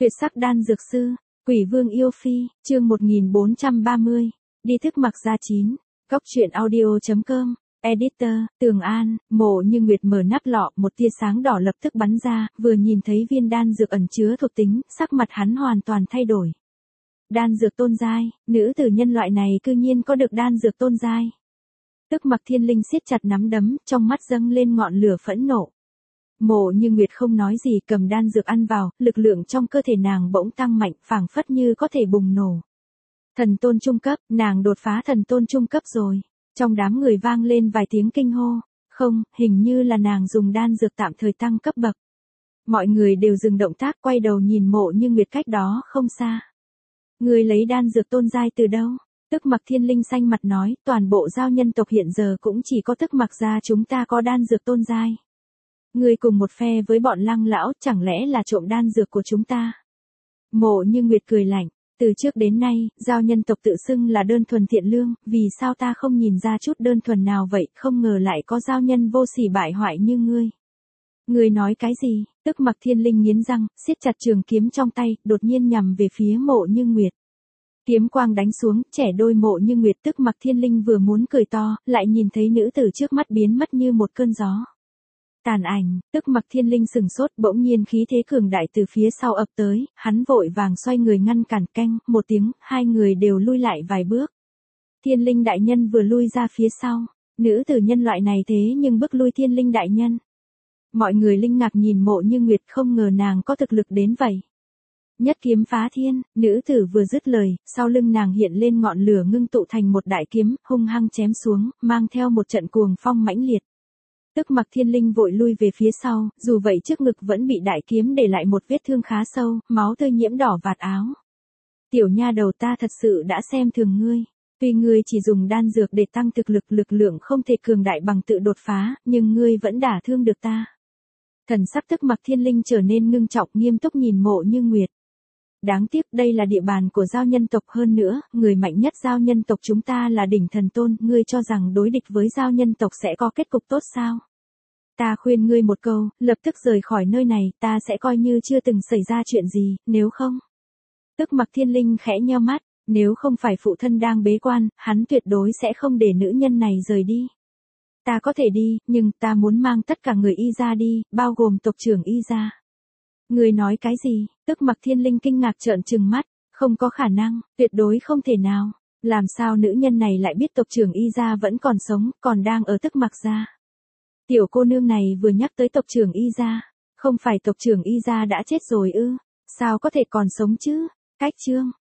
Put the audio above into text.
Tuyệt sắc đan dược sư, Quỷ Vương yêu phi, chương 1430, đi thức mặc gia 9, góc truyện audio.com, editor, Tường An, Mộ Như Nguyệt mở nắp lọ, một tia sáng đỏ lập tức bắn ra, vừa nhìn thấy viên đan dược ẩn chứa thuộc tính, sắc mặt hắn hoàn toàn thay đổi. Đan dược tôn giai, nữ tử nhân loại này cư nhiên có được đan dược tôn giai. Tức Mặc Thiên Linh siết chặt nắm đấm, trong mắt dâng lên ngọn lửa phẫn nộ. Mộ Như Nguyệt không nói gì, cầm đan dược ăn vào, lực lượng trong cơ thể nàng bỗng tăng mạnh, phảng phất như có thể bùng nổ. Thần tôn trung cấp, nàng đột phá thần tôn trung cấp rồi. Trong đám người vang lên vài tiếng kinh hô. Không, hình như là nàng dùng đan dược tạm thời tăng cấp bậc. Mọi người đều dừng động tác, quay đầu nhìn Mộ Như Nguyệt cách đó không xa. Người lấy đan dược tôn giai từ đâu? Tức Mặc Thiên Linh xanh mặt nói, toàn bộ giao nhân tộc hiện giờ cũng chỉ có Tức Mặc gia chúng ta có đan dược tôn giai. Ngươi cùng một phe với bọn Lăng lão, chẳng lẽ là trộm đan dược của chúng ta? Mộ Như Nguyệt cười lạnh, từ trước đến nay, giao nhân tộc tự xưng là đơn thuần thiện lương, vì sao ta không nhìn ra chút đơn thuần nào vậy, không ngờ lại có giao nhân vô sỉ bại hoại như ngươi. Ngươi nói cái gì? Tức Mặc Thiên Linh nghiến răng, siết chặt trường kiếm trong tay, đột nhiên nhằm về phía Mộ Như Nguyệt. Kiếm quang đánh xuống, trẻ đôi Mộ Như Nguyệt. Tức Mặc Thiên Linh vừa muốn cười to, lại nhìn thấy nữ tử trước mắt biến mất như một cơn gió. Tàn ảnh, Tức Mặc Thiên Linh sừng sốt, bỗng nhiên khí thế cường đại từ phía sau ập tới, hắn vội vàng xoay người ngăn cản, canh, một tiếng, hai người đều lui lại vài bước. Thiên Linh đại nhân vừa lui ra phía sau, nữ tử nhân loại này thế nhưng bức lui Thiên Linh đại nhân. Mọi người linh ngạc nhìn Mộ Như Nguyệt, không ngờ nàng có thực lực đến vậy. Nhất kiếm phá thiên, nữ tử vừa dứt lời, sau lưng nàng hiện lên ngọn lửa ngưng tụ thành một đại kiếm, hung hăng chém xuống, mang theo một trận cuồng phong mãnh liệt. Tức Mặc Thiên Linh vội lui về phía sau, dù vậy trước ngực vẫn bị đại kiếm để lại một vết thương khá sâu, máu tươi nhiễm đỏ vạt áo. Tiểu nha đầu, ta thật sự đã xem thường ngươi. Tuy ngươi chỉ dùng đan dược để tăng thực lực, lực lượng không thể cường đại bằng tự đột phá, nhưng ngươi vẫn đả thương được ta. Thần sắc Tức Mặc Thiên Linh trở nên ngưng trọng, nghiêm túc nhìn Mộ Như Nguyệt. Đáng tiếc đây là địa bàn của giao nhân tộc, hơn nữa, người mạnh nhất giao nhân tộc chúng ta là đỉnh thần tôn, ngươi cho rằng đối địch với giao nhân tộc sẽ có kết cục tốt sao? Ta khuyên ngươi một câu, lập tức rời khỏi nơi này, ta sẽ coi như chưa từng xảy ra chuyện gì, nếu không. Tức Mặc Thiên Linh khẽ nheo mắt, nếu không phải phụ thân đang bế quan, hắn tuyệt đối sẽ không để nữ nhân này rời đi. Ta có thể đi, nhưng ta muốn mang tất cả người Y gia đi, bao gồm tộc trưởng Y gia. Người nói cái gì? Tức Mặc Thiên Linh kinh ngạc trợn trừng mắt, không có khả năng, tuyệt đối không thể nào. Làm sao nữ nhân này lại biết tộc trưởng Y gia vẫn còn sống, còn đang ở Tức Mặc gia? Tiểu cô nương này vừa nhắc tới tộc trưởng Y gia, không phải tộc trưởng Y gia đã chết rồi ư? Sao có thể còn sống chứ? Cách chương